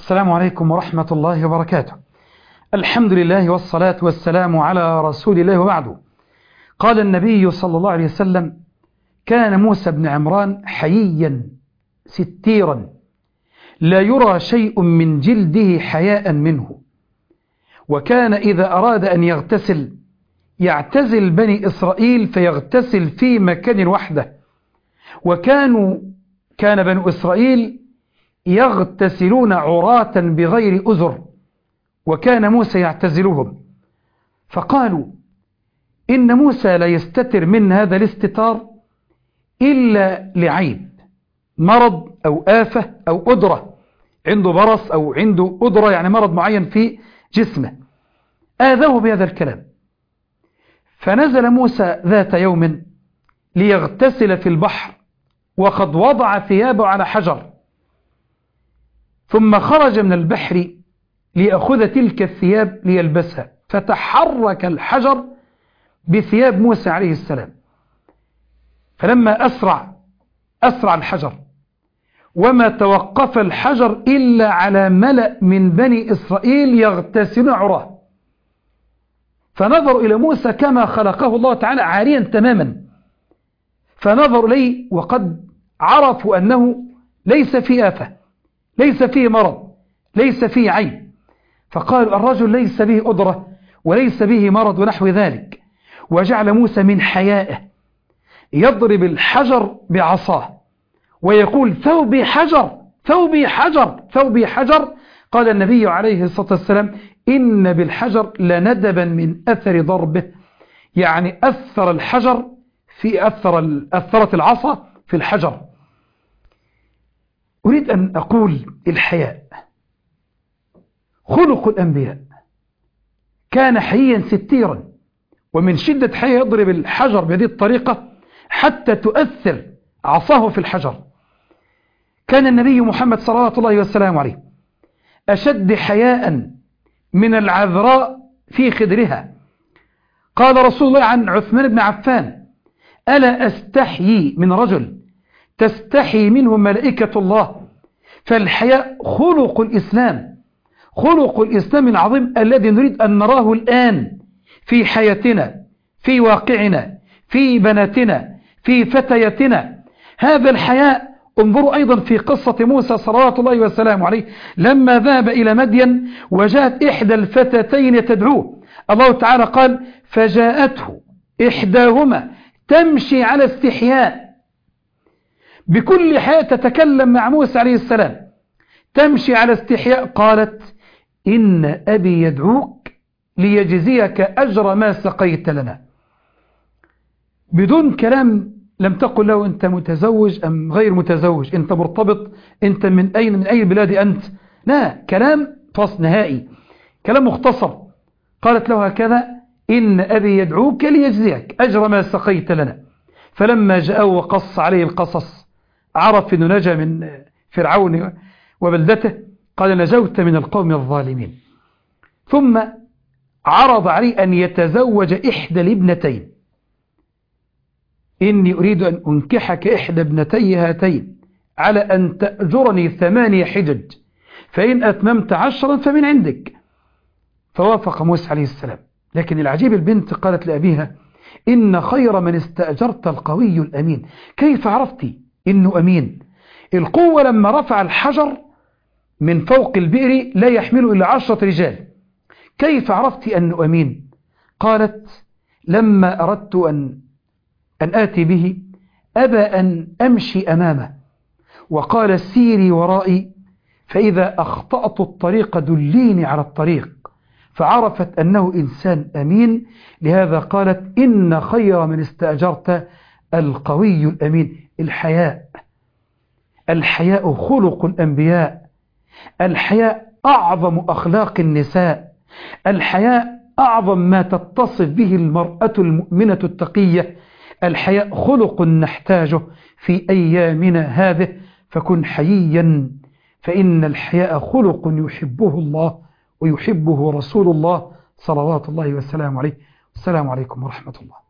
السلام عليكم ورحمة الله وبركاته. الحمد لله والصلاة والسلام على رسول الله وبعده. قال النبي صلى الله عليه وسلم: كان موسى بن عمران حييا ستيرا لا يرى شيء من جلده حياء منه، وكان إذا أراد أن يغتسل يعتزل بني إسرائيل فيغتسل في مكان وحده، كان بنو إسرائيل يغتسلون عراة بغير أزر، وكان موسى يعتزلهم. فقالوا إن موسى لا يستتر من هذا الاستتار إلا لعيب، مرض أو آفة أو قدرة، عنده برص أو عنده قدرة، يعني مرض معين في جسمه، آذوه بهذا الكلام. فنزل موسى ذات يوم ليغتسل في البحر وقد وضع ثيابه على حجر، ثم خرج من البحر ليأخذ تلك الثياب ليلبسها، فتحرك الحجر بثياب موسى عليه السلام. فلما أسرع الحجر، وما توقف الحجر إلا على ملأ من بني إسرائيل يغتسلون عراه، فنظروا إلى موسى كما خلقه الله تعالى عاريا تماما، فنظروا إليه وقد عرفوا أنه ليس فيه آفة، ليس فيه مرض، ليس فيه عيب، فقالوا الرجل ليس به قدرة وليس به مرض ونحو ذلك. وجعل موسى من حيائه يضرب الحجر بعصاه ويقول: ثوبي حجر، ثوبي حجر، ثوبي حجر. قال النبي عليه الصلاة والسلام: إن بالحجر لندبا من أثر ضربه، يعني أثر الحجر في أثرت العصا في الحجر. أريد أن أقول الحياء خلق الأنبياء، كان حييا ستيرا، ومن شدة حياء يضرب الحجر بهذه الطريقة حتى تؤثر عصاه في الحجر. كان النبي محمد صلوات الله وسلامه عليه أشد حياء من العذراء في خدرها. قال رسول الله عن عثمان بن عفان: ألا أستحيي من رجل تستحي منه ملائكة الله. فالحياء خلق الإسلام، خلق الإسلام العظيم الذي نريد أن نراه الآن في حياتنا، في واقعنا، في بناتنا، في فتياتنا. هذا الحياء انظروا أيضا في قصة موسى صلوات الله وسلامه عليه لما ذهب إلى مدين وجاءت إحدى الفتاتين تدعوه. الله تعالى قال: فجاءته إحداهما تمشي على استحياء، بكل حياء تتكلم مع موسى عليه السلام، تمشي على استحياء. قالت: إن أبي يدعوك ليجزيك أجر ما سقيت لنا. بدون كلام، لم تقل له أنت متزوج أم غير متزوج، أنت مرتبط، أنت من أي بلاد أنت، لا، كلام فصل نهائي، كلام مختصر. قالت له هكذا: إن أبي يدعوك ليجزيك أجر ما سقيت لنا. فلما جاءه وقص عليه القصص عرف أنه نجا من فرعون وبلدته، قال: نجوت من القوم الظالمين. ثم عرض عليه أن يتزوج إحدى الابنتين: إني أريد أن أنكحك إحدى ابنتي هاتين على أن تأجرني 8 حجج، فإن أتممت 10 فمن عندك. فوافق موسى عليه السلام. لكن العجيب البنت قالت لأبيها: إن خير من استأجرت القوي الأمين. كيف عرفتي إنه أمين؟ القوة لما رفع الحجر من فوق البئر لا يحمله إلا 10 رجال، كيف عرفتي أنه أمين؟ قالت: لما أردت أن آتي به أبى أن أمشي أمامه، وقال: سيري ورائي، فإذا أخطأت الطريق دليني على الطريق. فعرفت أنه إنسان أمين، لهذا قالت: إن خير من استأجرت القوي الأمين. الحياء خلق الأنبياء، الحياء أعظم أخلاق النساء، الحياء أعظم ما تتصف به المرأة المؤمنة التقية. الحياء خلق نحتاجه في أيامنا هذه، فكن حييا، فإن الحياء خلق يحبه الله ويحبه رسول الله صلوات الله وسلامه عليه. السلام عليكم ورحمة الله.